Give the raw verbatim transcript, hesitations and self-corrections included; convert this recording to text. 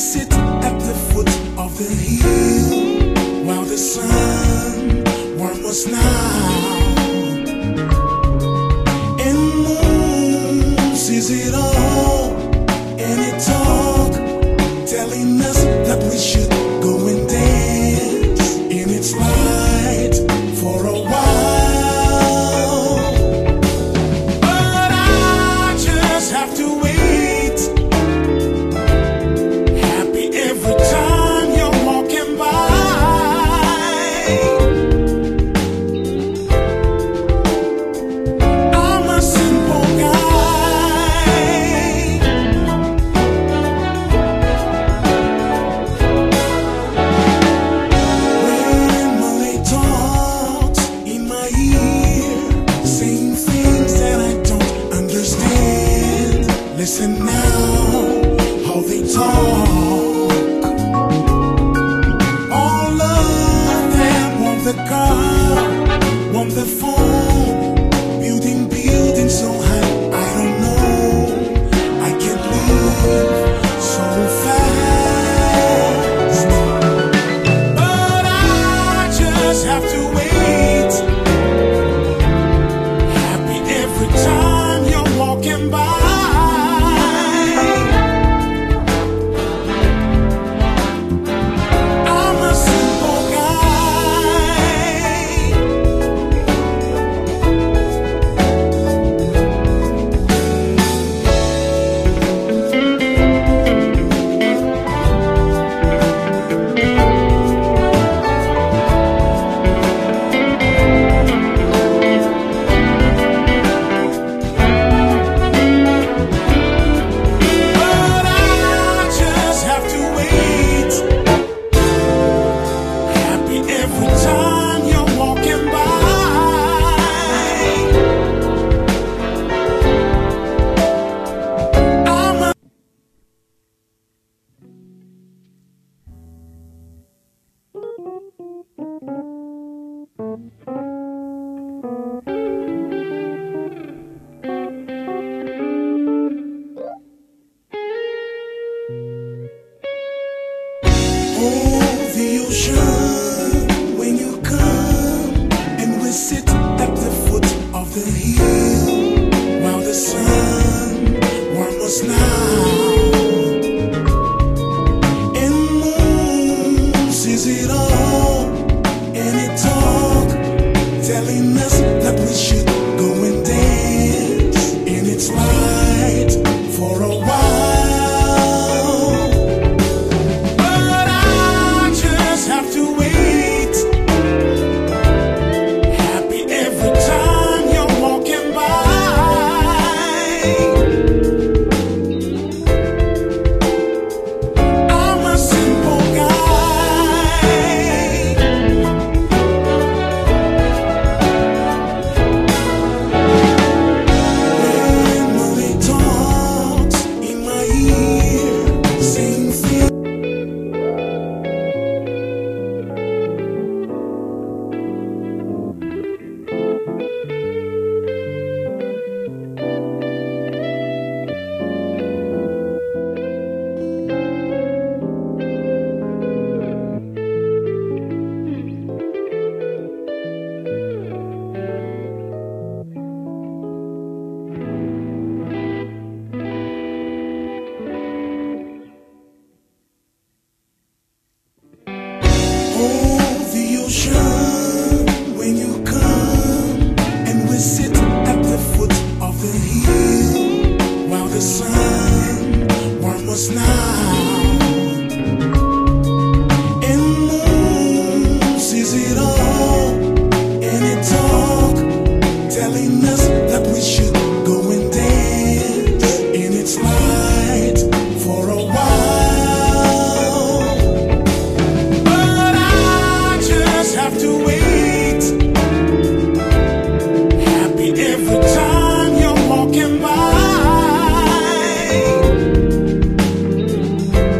sit at the foot of the hill while the sun warms us now, and moon sees it all, and it talk telling us that we should go and dance in its light for a while. But I just have to wait. Every time you're walking by, I'm a simple guy. When Molly talks in my ear, saying things that I don't understand, listen now, how they talk. The car, on the phone, building buildings so high, I don't know, I can't live so fast. But I just have to wait, happy every time you're walking by. When you come and we sit at the foot of the hill while the sun warms us now, and moon sees it all, and it talk telling us that we should go and dance in its light for a while. When you come and we sit at the foot of the hill while the sun warms us now, and moon sees it all, and it talk telling us that we should go and dance in its light for a while. But I just have to wait. Every time you're walking by,